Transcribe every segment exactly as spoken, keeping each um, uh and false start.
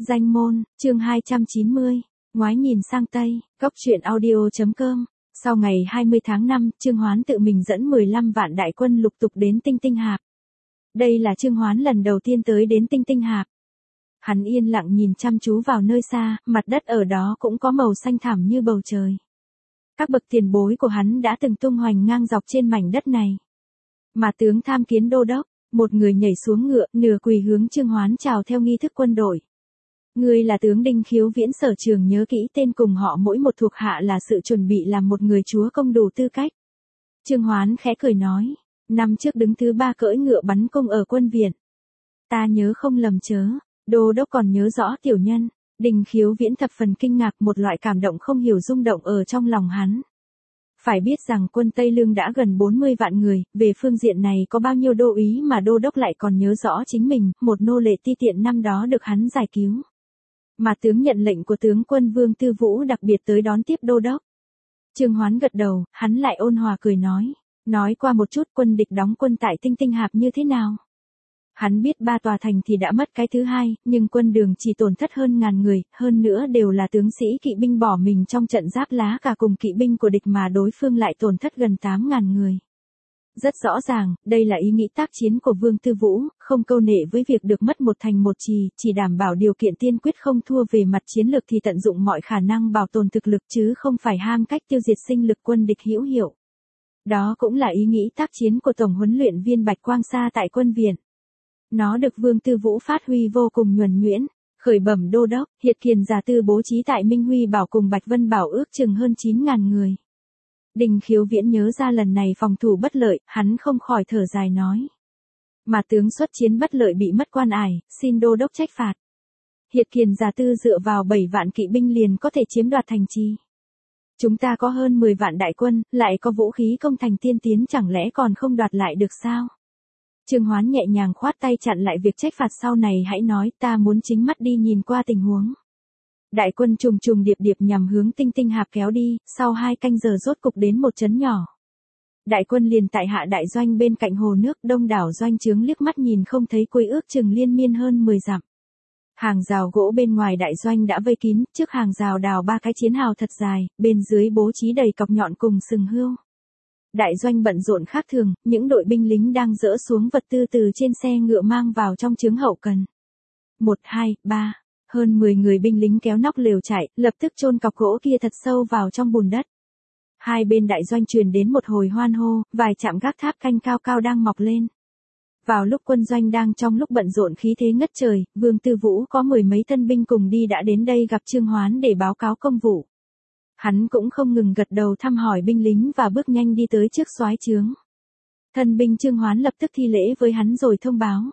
Danh môn, chương hai trăm chín mươi, ngoái nhìn sang Tây, góc truyện audio.com. Sau ngày hai mươi tháng năm, Trương Hoán tự mình dẫn mười lăm vạn đại quân lục tục đến Tinh Tinh Hạp. Đây là Trương Hoán lần đầu tiên tới đến Tinh Tinh Hạp. Hắn yên lặng nhìn chăm chú vào nơi xa, mặt đất ở đó cũng có màu xanh thẳm như bầu trời. Các bậc tiền bối của hắn đã từng tung hoành ngang dọc trên mảnh đất này. Mà tướng tham kiến đô đốc, một người nhảy xuống ngựa, nửa quỳ hướng Trương Hoán chào theo nghi thức quân đội. Ngươi là tướng Đinh Khiếu Viễn sở trường nhớ kỹ tên cùng họ mỗi một thuộc hạ là sự chuẩn bị làm một người chúa công đủ tư cách. Trương Hoán khẽ cười nói, năm trước đứng thứ ba cưỡi ngựa bắn cung ở quân viện. Ta nhớ không lầm chớ, đô đốc còn nhớ rõ tiểu nhân. Đinh Khiếu Viễn thập phần kinh ngạc, một loại cảm động không hiểu rung động ở trong lòng hắn. Phải biết rằng quân Tây Lương đã gần bốn mươi vạn người, về phương diện này có bao nhiêu đô úy mà đô đốc lại còn nhớ rõ chính mình, một nô lệ ti tiện năm đó được hắn giải cứu. Mà tướng nhận lệnh của tướng quân Vương Tư Vũ đặc biệt tới đón tiếp đô đốc. Trương Hoán gật đầu, hắn lại ôn hòa cười nói, nói qua một chút quân địch đóng quân tại Tinh Tinh Hạp như thế nào. Hắn biết ba tòa thành thì đã mất cái thứ hai, nhưng quân đường chỉ tổn thất hơn ngàn người, hơn nữa đều là tướng sĩ kỵ binh bỏ mình trong trận giáp lá cả cùng kỵ binh của địch mà đối phương lại tổn thất gần tám ngàn người. Rất rõ ràng, đây là ý nghĩ tác chiến của Vương Tư Vũ, không câu nệ với việc được mất một thành một trì, chỉ đảm bảo điều kiện tiên quyết không thua về mặt chiến lược thì tận dụng mọi khả năng bảo tồn thực lực chứ không phải ham cách tiêu diệt sinh lực quân địch hữu hiệu. Đó cũng là ý nghĩ tác chiến của Tổng huấn luyện viên Bạch Quang Sa tại quân viện. Nó được Vương Tư Vũ phát huy vô cùng nhuần nhuyễn, khởi bẩm đô đốc, Hiệt Kiền Giả Tư bố trí tại Minh Huy Bảo cùng Bạch Vân Bảo ước chừng hơn chín ngàn người. Đinh Khiếu Viễn nhớ ra lần này phòng thủ bất lợi, hắn không khỏi thở dài nói. Mà tướng xuất chiến bất lợi bị mất quan ải, xin đô đốc trách phạt. Hiệt Kiền Giả Tư dựa vào bảy vạn kỵ binh liền có thể chiếm đoạt thành trì. Chúng ta có hơn mười vạn đại quân, lại có vũ khí công thành tiên tiến, chẳng lẽ còn không đoạt lại được sao? Trương Hoán nhẹ nhàng khoát tay chặn lại việc trách phạt, sau này hãy nói, ta muốn chính mắt đi nhìn qua tình huống. Đại quân trùng trùng điệp điệp nhằm hướng Tinh Tinh Hạp kéo đi, sau hai canh giờ rốt cục đến một trấn nhỏ. Đại quân liền tại hạ đại doanh bên cạnh hồ nước, đông đảo doanh trướng liếc mắt nhìn không thấy cuối, ước chừng liên miên hơn mười dặm. Hàng rào gỗ bên ngoài đại doanh đã vây kín, trước hàng rào đào ba cái chiến hào thật dài, bên dưới bố trí đầy cọc nhọn cùng sừng hươu. Đại doanh bận rộn khác thường, những đội binh lính đang dỡ xuống vật tư từ trên xe ngựa mang vào trong trướng hậu cần. Một, hai, ba, hơn mười người binh lính kéo nóc lều trại, lập tức chôn cọc gỗ kia thật sâu vào trong bùn đất. Hai bên đại doanh truyền đến một hồi hoan hô, vài trạm gác tháp canh cao cao đang mọc lên. Vào lúc quân doanh đang trong lúc bận rộn khí thế ngất trời, Vương Tư Vũ có mười mấy thân binh cùng đi đã đến đây gặp Trương Hoán để báo cáo công vụ. Hắn cũng không ngừng gật đầu thăm hỏi binh lính và bước nhanh đi tới trước soái trướng. Thân binh Trương Hoán lập tức thi lễ với hắn rồi thông báo.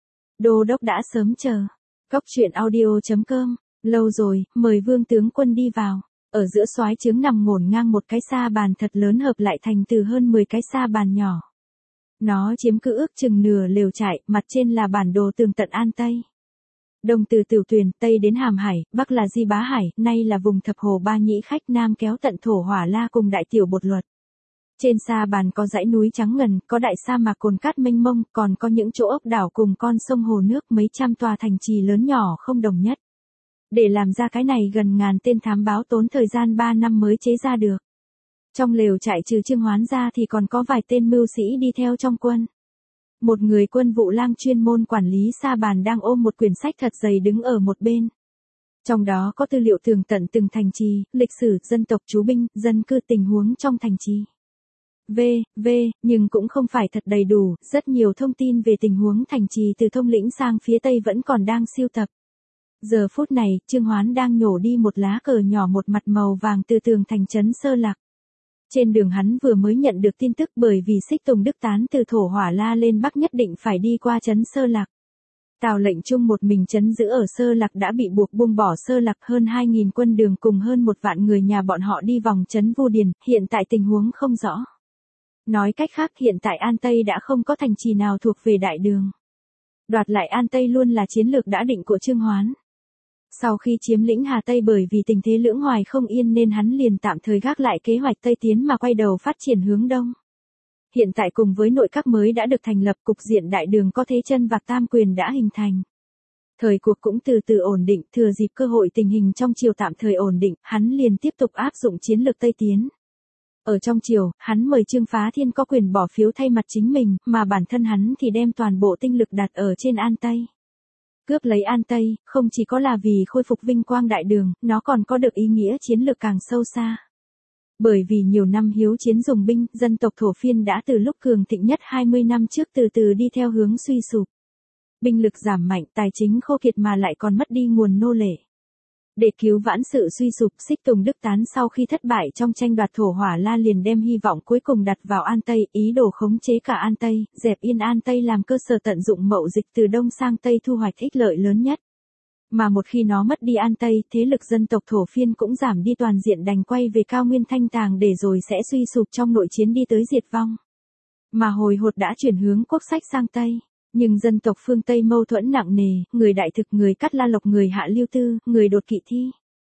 Đô đốc đã sớm chờ. Góc truyện audio.com, lâu rồi, mời Vương tướng quân đi vào. Ở giữa soái trướng nằm ngổn ngang một cái sa bàn thật lớn hợp lại thành từ hơn mười cái sa bàn nhỏ. Nó chiếm cứ ước chừng nửa lều trại, mặt trên là bản đồ tường tận An Tây. Đông từ Tiểu Tuyền, Tây đến Hàm Hải, Bắc là Di Bá Hải, nay là vùng thập hồ Ba Nhĩ Khách, Nam kéo tận Thổ Hỏa La cùng Đại Tiểu Bột Luật. Trên sa bàn có dãy núi trắng ngần, có đại sa mạc cồn cát mênh mông, còn có những chỗ ốc đảo cùng con sông hồ nước, mấy trăm tòa thành trì lớn nhỏ không đồng nhất. Để làm ra cái này gần ngàn tên thám báo tốn thời gian ba năm mới chế ra được. Trong lều trại trừ Trương Hoán ra thì còn có vài tên mưu sĩ đi theo trong quân. Một người quân vụ lang chuyên môn quản lý sa bàn đang ôm một quyển sách thật dày đứng ở một bên. Trong đó có tư liệu tường tận từng thành trì, lịch sử, dân tộc trú binh, dân cư, tình huống trong thành trì. V, V, nhưng cũng không phải thật đầy đủ, rất nhiều thông tin về tình huống thành trì từ Thông Lĩnh sang phía Tây vẫn còn đang sưu tập. Giờ phút này, Trương Hoán đang nhổ đi một lá cờ nhỏ một mặt màu vàng từ tường thành trấn Sơ Lạc. Trên đường hắn vừa mới nhận được tin tức, bởi vì Xích Tùng Đức Tán từ Thổ Hỏa La lên Bắc nhất định phải đi qua trấn Sơ Lạc. Tào Lệnh Trung một mình trấn giữ ở Sơ Lạc đã bị buộc buông bỏ Sơ Lạc, hơn hai nghìn quân đường cùng hơn một vạn người nhà bọn họ đi vòng trấn Vu Điền, hiện tại tình huống không rõ. Nói cách khác, hiện tại An Tây đã không có thành trì nào thuộc về đại đường. Đoạt lại An Tây luôn là chiến lược đã định của Trương Hoán. Sau khi chiếm lĩnh Hà Tây, bởi vì tình thế lưỡng hoài không yên nên hắn liền tạm thời gác lại kế hoạch Tây tiến mà quay đầu phát triển hướng Đông. Hiện tại cùng với nội các mới đã được thành lập, cục diện đại đường có thế chân vạc tam quyền đã hình thành. Thời cuộc cũng từ từ ổn định, thừa dịp cơ hội tình hình trong triều tạm thời ổn định, hắn liền tiếp tục áp dụng chiến lược Tây Tiến. Ở trong triều, hắn mời Trương Phá Thiên có quyền bỏ phiếu thay mặt chính mình, mà bản thân hắn thì đem toàn bộ tinh lực đặt ở trên An Tây. Cướp lấy An Tây, không chỉ có là vì khôi phục vinh quang đại đường, nó còn có được ý nghĩa chiến lược càng sâu xa. Bởi vì nhiều năm hiếu chiến dùng binh, dân tộc Thổ Phiên đã từ lúc cường thịnh nhất hai mươi năm trước từ từ đi theo hướng suy sụp. Binh lực giảm mạnh, tài chính khô kiệt mà lại còn mất đi nguồn nô lệ. Để cứu vãn sự suy sụp, Xích Tùng Đức Tán sau khi thất bại trong tranh đoạt Thổ Hỏa La liền đem hy vọng cuối cùng đặt vào An Tây, ý đồ khống chế cả An Tây, dẹp yên An Tây làm cơ sở tận dụng mậu dịch từ Đông sang Tây thu hoạch ích lợi lớn nhất. Mà một khi nó mất đi An Tây, thế lực dân tộc Thổ Phiên cũng giảm đi toàn diện, đành quay về cao nguyên Thanh Tàng để rồi sẽ suy sụp trong nội chiến đi tới diệt vong. Mà hồi hột đã chuyển hướng quốc sách sang Tây. Nhưng dân tộc phương Tây mâu thuẫn nặng nề, người Đại Thực, người Cát La Lộc, người Hạ Lưu Tư, người Đột Kỵ Thi.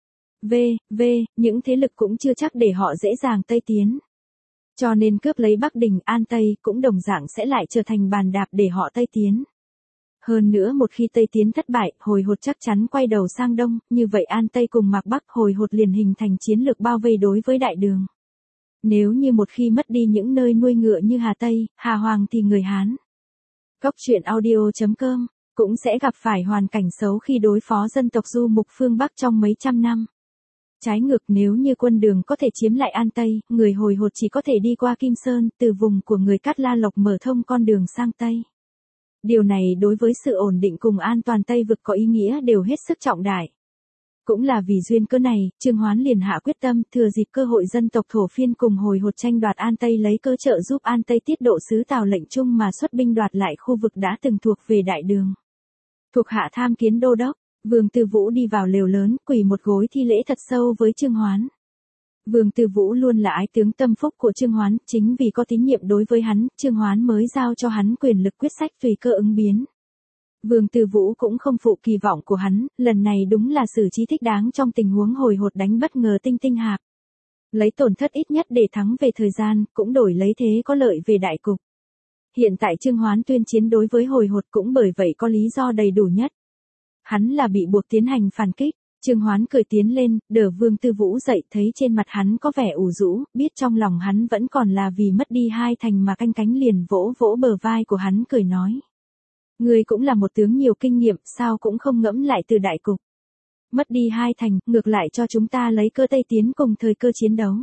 V, V, những thế lực cũng chưa chắc để họ dễ dàng Tây tiến. Cho nên cướp lấy Bắc Đình, An Tây cũng đồng dạng sẽ lại trở thành bàn đạp để họ Tây tiến. Hơn nữa một khi Tây tiến thất bại, hồi hột chắc chắn quay đầu sang Đông, như vậy An Tây cùng Mạc Bắc hồi hột liền hình thành chiến lược bao vây đối với Đại Đường. Nếu như một khi mất đi những nơi nuôi ngựa như Hà Tây, Hà Hoàng thì người Hán. Cốc truyện audio chấm com cũng sẽ gặp phải hoàn cảnh xấu khi đối phó dân tộc du mục phương Bắc trong mấy trăm năm. Trái ngược, nếu như quân Đường có thể chiếm lại An Tây, người hồi hột chỉ có thể đi qua Kim Sơn, từ vùng của người Cát La Lộc mở thông con đường sang Tây. Điều này đối với sự ổn định cùng an toàn Tây vực có ý nghĩa đều hết sức trọng đại. Cũng là vì duyên cớ này, Trương Hoán liền hạ quyết tâm thừa dịp cơ hội dân tộc Thổ Phiên cùng hồi hột tranh đoạt An Tây lấy cơ trợ giúp An Tây tiết độ sứ Tào lệnh chung mà xuất binh đoạt lại khu vực đã từng thuộc về Đại Đường. Thuộc hạ tham kiến đô đốc, Vương Tư Vũ đi vào lều lớn, quỳ một gối thi lễ thật sâu với Trương Hoán. Vương Tư Vũ luôn là ái tướng tâm phúc của Trương Hoán, chính vì có tín nhiệm đối với hắn, Trương Hoán mới giao cho hắn quyền lực quyết sách tùy cơ ứng biến. Vương Tư Vũ cũng không phụ kỳ vọng của hắn, lần này đúng là xử trí thích đáng trong tình huống hồi hột đánh bất ngờ Tinh Tinh Hạp. Lấy tổn thất ít nhất để thắng về thời gian, cũng đổi lấy thế có lợi về đại cục. Hiện tại Trương Hoán tuyên chiến đối với hồi hột cũng bởi vậy có lý do đầy đủ nhất. Hắn là bị buộc tiến hành phản kích. Trương Hoán cười tiến lên, đỡ Vương Tư Vũ dậy, thấy trên mặt hắn có vẻ ủ rũ, biết trong lòng hắn vẫn còn là vì mất đi hai thành mà canh cánh, liền vỗ vỗ bờ vai của hắn cười nói. Ngươi cũng là một tướng nhiều kinh nghiệm, sao cũng không ngẫm lại từ đại cục. Mất đi hai thành, ngược lại cho chúng ta lấy cơ Tây tiến cùng thời cơ chiến đấu.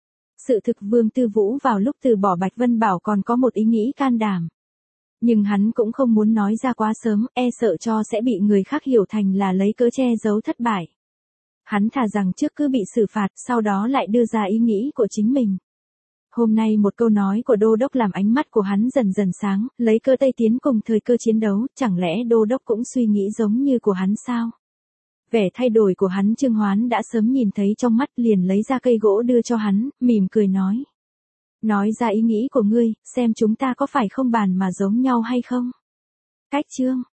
Sự thực Vương Tư Vũ vào lúc từ bỏ Bạch Vân Bảo còn có một ý nghĩ can đảm. Nhưng hắn cũng không muốn nói ra quá sớm, e sợ cho sẽ bị người khác hiểu thành là lấy cớ che giấu thất bại. Hắn thà rằng trước cứ bị xử phạt, sau đó lại đưa ra ý nghĩ của chính mình. Hôm nay một câu nói của đô đốc làm ánh mắt của hắn dần dần sáng, lấy cơ Tây tiến cùng thời cơ chiến đấu, chẳng lẽ đô đốc cũng suy nghĩ giống như của hắn sao? Vẻ thay đổi của hắn Trương Hoán đã sớm nhìn thấy trong mắt, liền lấy ra cây gỗ đưa cho hắn, mỉm cười nói. Nói ra ý nghĩ của ngươi, xem chúng ta có phải không bàn mà giống nhau hay không? Cách chương